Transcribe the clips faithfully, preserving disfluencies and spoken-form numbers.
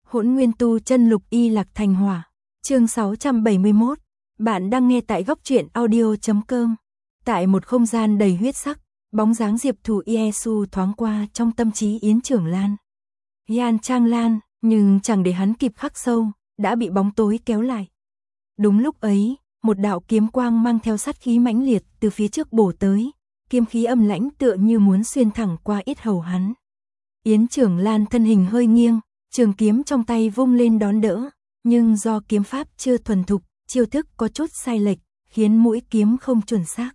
Hỗn Nguyên Tu Chân Lục Y Lạc Thành Hỏa, chương sáu trăm bảy mươi mốt. Bạn đang nghe tại góc truyện audio chấm com. Tại một không gian đầy huyết sắc, bóng dáng Diệp Thủ Iesu thoáng qua trong tâm trí Yến Trưởng Lan. Yan Trang Lan, nhưng chẳng để hắn kịp khắc sâu, đã bị bóng tối kéo lại. Đúng lúc ấy, một đạo kiếm quang mang theo sát khí mãnh liệt từ phía trước bổ tới, kiếm khí âm lãnh tựa như muốn xuyên thẳng qua yết hầu hắn. Yến Trưởng Lan thân hình hơi nghiêng, trường kiếm trong tay vung lên đón đỡ, nhưng do kiếm pháp chưa thuần thục, chiêu thức có chút sai lệch, khiến mũi kiếm không chuẩn xác.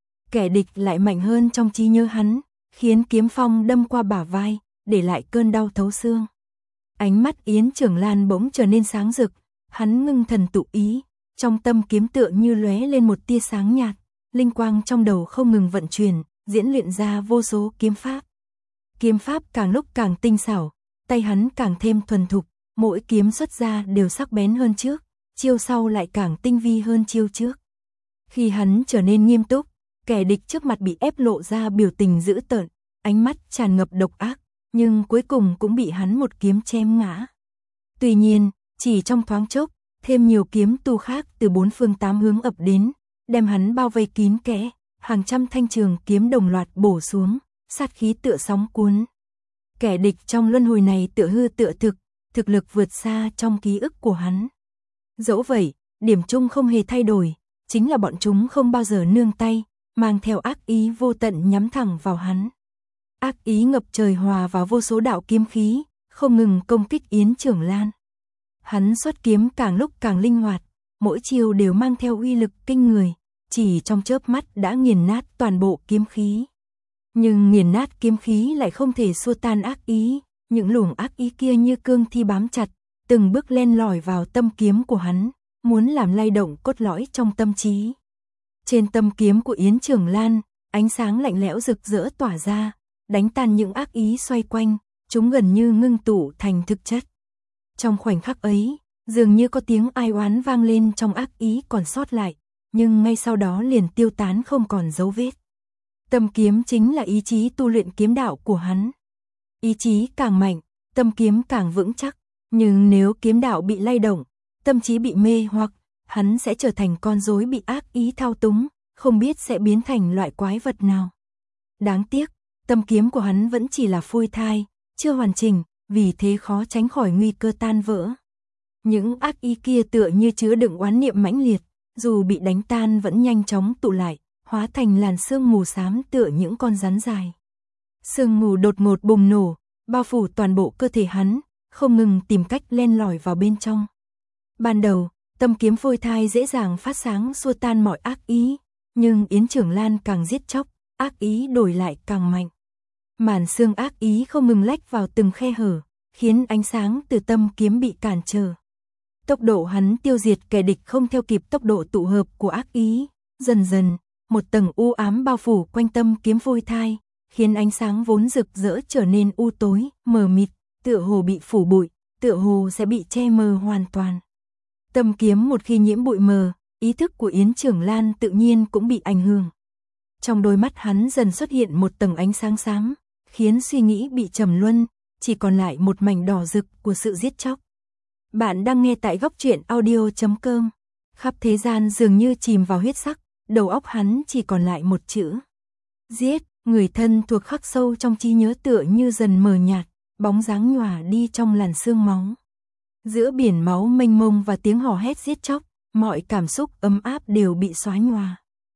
Kẻ địch lại mạnh hơn trong trí nhớ hắn, khiến kiếm phong đâm qua bả vai, để lại cơn đau thấu xương. Ánh mắt Yến Trưởng Lan bỗng trở nên sáng rực, hắn ngưng thần tụ ý, trong tâm kiếm tựa như lóe lên một tia sáng nhạt, linh quang trong đầu không ngừng vận chuyển, diễn luyện ra vô số kiếm pháp. Kiếm pháp càng lúc càng tinh xảo, tay hắn càng thêm thuần thục, mỗi kiếm xuất ra đều sắc bén hơn trước, chiêu sau lại càng tinh vi hơn chiêu trước. Khi hắn trở nên nghiêm túc, kẻ địch trước mặt bị ép lộ ra biểu tình dữ tợn, ánh mắt tràn ngập độc ác, nhưng cuối cùng cũng bị hắn một kiếm chém ngã. Tuy nhiên, chỉ trong thoáng chốc, thêm nhiều kiếm tu khác từ bốn phương tám hướng ập đến, đem hắn bao vây kín kẽ, hàng trăm thanh trường kiếm đồng loạt bổ xuống, sát khí tựa sóng cuốn. Kẻ địch trong luân hồi này tựa hư tựa thực, thực lực vượt xa trong ký ức của hắn. Dẫu vậy, điểm chung không hề thay đổi, chính là bọn chúng không bao giờ nương tay, mang theo ác ý vô tận nhắm thẳng vào hắn. Ác ý ngập trời hòa vào vô số đạo kiếm khí, không ngừng công kích Yến Trưởng Lan. Hắn xuất kiếm càng lúc càng linh hoạt, mỗi chiêu đều mang theo uy lực kinh người, chỉ trong chớp mắt đã nghiền nát toàn bộ kiếm khí. Nhưng nghiền nát kiếm khí lại không thể xua tan ác ý, những luồng ác ý kia như cương thi bám chặt, từng bước len lỏi vào tâm kiếm của hắn, muốn làm lay động cốt lõi trong tâm trí. Trên tâm kiếm của Yến Trưởng Lan, ánh sáng lạnh lẽo rực rỡ tỏa ra, đánh tan những ác ý xoay quanh, chúng gần như ngưng tụ thành thực chất. Trong khoảnh khắc ấy, dường như có tiếng ai oán vang lên trong ác ý còn sót lại, nhưng ngay sau đó liền tiêu tán không còn dấu vết. Tâm kiếm chính là ý chí tu luyện kiếm đạo của hắn. Ý chí càng mạnh, tâm kiếm càng vững chắc, nhưng nếu kiếm đạo bị lay động, tâm trí bị mê hoặc, hắn sẽ trở thành con rối bị ác ý thao túng, không biết sẽ biến thành loại quái vật nào. Đáng tiếc, tâm kiếm của hắn vẫn chỉ là phôi thai, chưa hoàn chỉnh, vì thế khó tránh khỏi nguy cơ tan vỡ. Những ác ý kia tựa như chứa đựng oán niệm mãnh liệt, dù bị đánh tan vẫn nhanh chóng tụ lại, hóa thành làn sương mù xám tựa những con rắn dài. Sương mù đột ngột bùng nổ, bao phủ toàn bộ cơ thể hắn, không ngừng tìm cách len lỏi vào bên trong. Ban đầu, tâm kiếm phôi thai dễ dàng phát sáng xua tan mọi ác ý, nhưng Yến Trưởng Lan càng giết chóc, ác ý đổi lại càng mạnh. Màn sương ác ý không ngừng lách vào từng khe hở, khiến ánh sáng từ tâm kiếm bị cản trở. Tốc độ hắn tiêu diệt kẻ địch không theo kịp tốc độ tụ hợp của ác ý, dần dần, một tầng u ám bao phủ quanh tâm kiếm phôi thai, khiến ánh sáng vốn rực rỡ trở nên u tối, mờ mịt, tựa hồ bị phủ bụi, tựa hồ sẽ bị che mờ hoàn toàn. Tâm kiếm một khi nhiễm bụi mờ, ý thức của Yến Trưởng Lan tự nhiên cũng bị ảnh hưởng. Trong đôi mắt hắn dần xuất hiện một tầng ánh sáng xám, khiến suy nghĩ bị trầm luân, chỉ còn lại một mảnh đỏ rực của sự giết chóc. Bạn đang nghe tại góc truyện audio chấm com. Khắp thế gian dường như chìm vào huyết sắc, đầu óc hắn chỉ còn lại một chữ: giết. Người thân thuộc khắc sâu trong trí nhớ tựa như dần mờ nhạt, bóng dáng nhòa đi trong làn sương máu. Giữa biển máu mênh mông và tiếng hò hét giết chóc, mọi cảm xúc ấm áp đều bị xóa nhòa.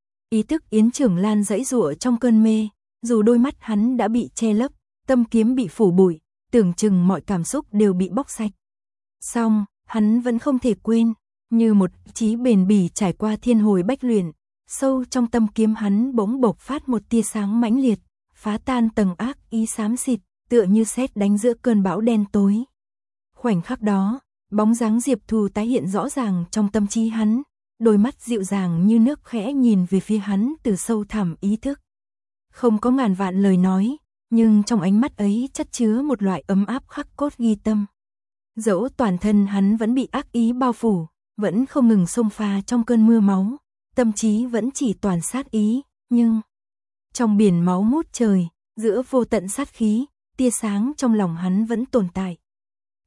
Ý thức Yến Trưởng Lan giãy giụa trong cơn mê, dù đôi mắt hắn đã bị che lấp, tâm kiếm bị phủ bụi, tưởng chừng mọi cảm xúc đều bị bóc sạch. Song, hắn vẫn không thể quên, như một chí bền bỉ trải qua thiên hồi bách luyện, sâu trong tâm kiếm hắn bỗng bộc phát một tia sáng mãnh liệt, phá tan tầng ác ý xám xịt, tựa như sét đánh giữa cơn bão đen tối. Khoảnh khắc đó, bóng dáng Diệp Thù tái hiện rõ ràng trong tâm trí hắn, đôi mắt dịu dàng như nước khẽ nhìn về phía hắn từ sâu thẳm ý thức. Không có ngàn vạn lời nói, nhưng trong ánh mắt ấy chất chứa một loại ấm áp khắc cốt ghi tâm. Dẫu toàn thân hắn vẫn bị ác ý bao phủ, vẫn không ngừng xông pha trong cơn mưa máu, tâm trí vẫn chỉ toàn sát ý, nhưng trong biển máu mút trời, giữa vô tận sát khí, tia sáng trong lòng hắn vẫn tồn tại.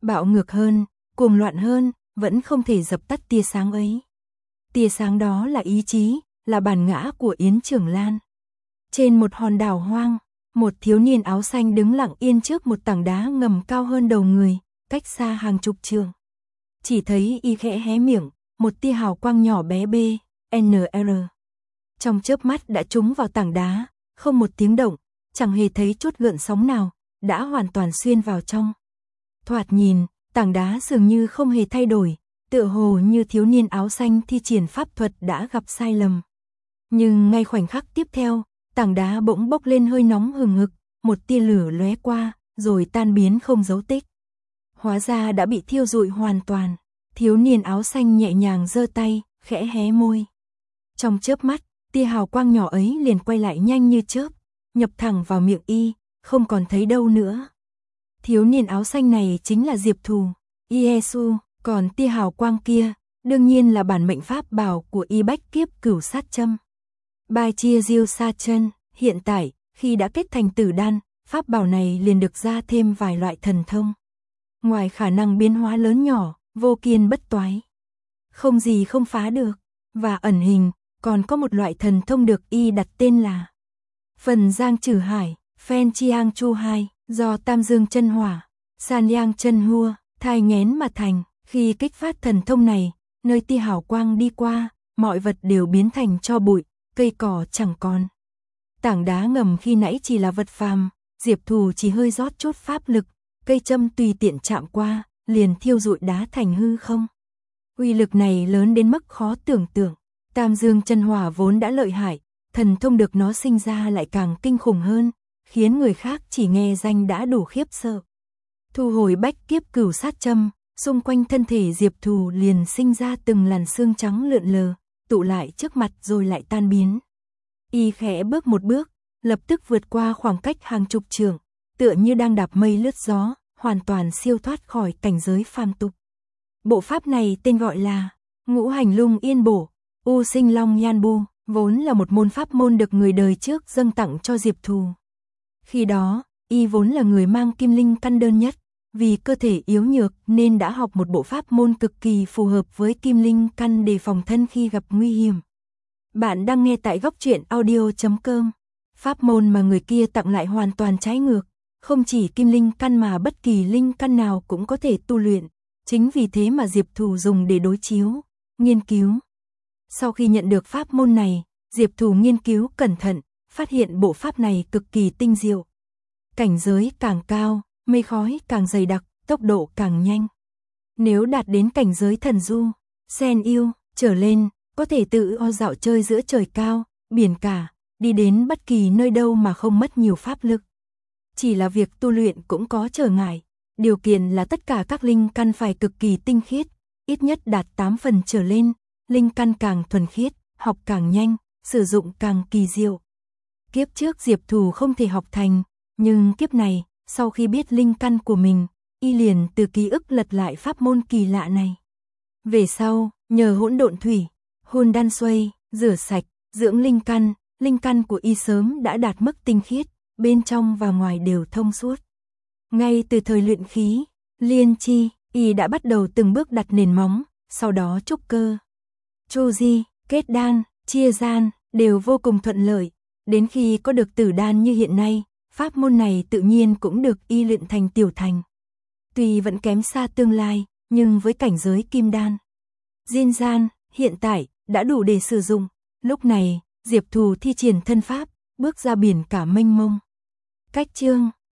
bạo ngược hơn, cuồng loạn hơn, vẫn không thể dập tắt tia sáng ấy. Tia sáng đó là ý chí, là bản ngã của Yến Trường Lan. Trên một hòn đảo hoang, một thiếu niên áo xanh đứng lặng yên trước một tảng đá ngầm cao hơn đầu người, cách xa hàng chục trượng. Chỉ thấy y khẽ hé miệng, một tia hào quang nhỏ bé B, N R. Trong chớp mắt đã trúng vào tảng đá, không một tiếng động, chẳng hề thấy chút gợn sóng nào, đã hoàn toàn xuyên vào trong. Thoạt nhìn, tảng đá dường như không hề thay đổi, tựa hồ như thiếu niên áo xanh thi triển pháp thuật đã gặp sai lầm. Nhưng ngay khoảnh khắc tiếp theo, tảng đá bỗng bốc lên hơi nóng hừng hực, một tia lửa lóe qua, rồi tan biến không dấu tích. Hóa ra đã bị thiêu rụi hoàn toàn. Thiếu niên áo xanh nhẹ nhàng giơ tay, khẽ hé môi. Trong chớp mắt, tia hào quang nhỏ ấy liền quay lại nhanh như chớp, nhập thẳng vào miệng y, không còn thấy đâu nữa. Thiếu niên áo xanh này chính là Diệp Thù, Iesu, còn tia hào quang kia, đương nhiên là bản mệnh pháp bảo của y bách kiếp cửu sát châm. Bai chia diêu sa chân, hiện tại, khi đã kết thành tử đan, pháp bảo này liền được ra thêm vài loại thần thông. Ngoài khả năng biến hóa lớn nhỏ, vô kiên bất toái, không gì không phá được, và ẩn hình, còn có một loại thần thông được y đặt tên là Phần Giang Trừ Hải, Phen Chiang Chu Hai, do Tam Dương Chân Hỏa, San Yang Chân Hua, thai nghén mà thành. Khi kích phát thần thông này, nơi tia hào quang đi qua, mọi vật đều biến thành tro bụi, cây cỏ chẳng còn. Tảng đá ngầm khi nãy chỉ là vật phàm, Diệp Thù chỉ hơi rót chút pháp lực, cây châm tùy tiện chạm qua, liền thiêu rụi đá thành hư không. Uy lực này lớn đến mức khó tưởng tượng. Tam Dương Chân Hỏa vốn đã lợi hại, thần thông được nó sinh ra lại càng kinh khủng hơn, khiến người khác chỉ nghe danh đã đủ khiếp sợ. Thu hồi bách kiếp cửu sát châm, xung quanh thân thể Diệp Thù liền sinh ra từng làn xương trắng lượn lờ, tụ lại trước mặt rồi lại tan biến. Y khẽ bước một bước, lập tức vượt qua khoảng cách hàng chục trượng, tựa như đang đạp mây lướt gió, hoàn toàn siêu thoát khỏi cảnh giới phàm tục. Bộ pháp này tên gọi là Ngũ Hành Lung Yên Bổ, U Sinh Long Nhan Bu, vốn là một môn pháp môn được người đời trước dâng tặng cho Diệp Thù. Khi đó, y vốn là người mang kim linh căn đơn nhất, vì cơ thể yếu nhược nên đã học một bộ pháp môn cực kỳ phù hợp với kim linh căn để phòng thân khi gặp nguy hiểm. Bạn đang nghe tại góc truyện audio chấm com. Pháp môn mà người kia tặng lại hoàn toàn trái ngược, không chỉ kim linh căn mà bất kỳ linh căn nào cũng có thể tu luyện, chính vì thế mà Diệp Thù dùng để đối chiếu, nghiên cứu. Sau khi nhận được pháp môn này, Diệp Thù nghiên cứu cẩn thận, phát hiện bộ pháp này cực kỳ tinh diệu. Cảnh giới càng cao, mây khói càng dày đặc, tốc độ càng nhanh. Nếu đạt đến cảnh giới thần du, sen yêu, trở lên, có thể tự o dạo chơi giữa trời cao, biển cả, đi đến bất kỳ nơi đâu mà không mất nhiều pháp lực. Chỉ là việc tu luyện cũng có trở ngại, điều kiện là tất cả các linh căn phải cực kỳ tinh khiết, ít nhất đạt tám phần trở lên, linh căn càng thuần khiết, học càng nhanh, sử dụng càng kỳ diệu. Kiếp trước Diệp Thù không thể học thành, nhưng kiếp này, sau khi biết linh căn của mình, y liền từ ký ức lật lại pháp môn kỳ lạ này. Về sau, nhờ hỗn độn thủy, hôn đan xuây, rửa sạch, dưỡng linh căn, linh căn của y sớm đã đạt mức tinh khiết, bên trong và ngoài đều thông suốt. Ngay từ thời luyện khí, liên chi, y đã bắt đầu từng bước đặt nền móng, sau đó trúc cơ, chu di, kết đan, chia gian, đều vô cùng thuận lợi. Đến khi có được tử đan như hiện nay, pháp môn này tự nhiên cũng được y luyện thành tiểu thành. Tuy vẫn kém xa tương lai, nhưng với cảnh giới kim đan, diên gian, hiện tại, đã đủ để sử dụng. Lúc này, Diệp Thù thi triển thân pháp, bước ra biển cả mênh mông. Cách chương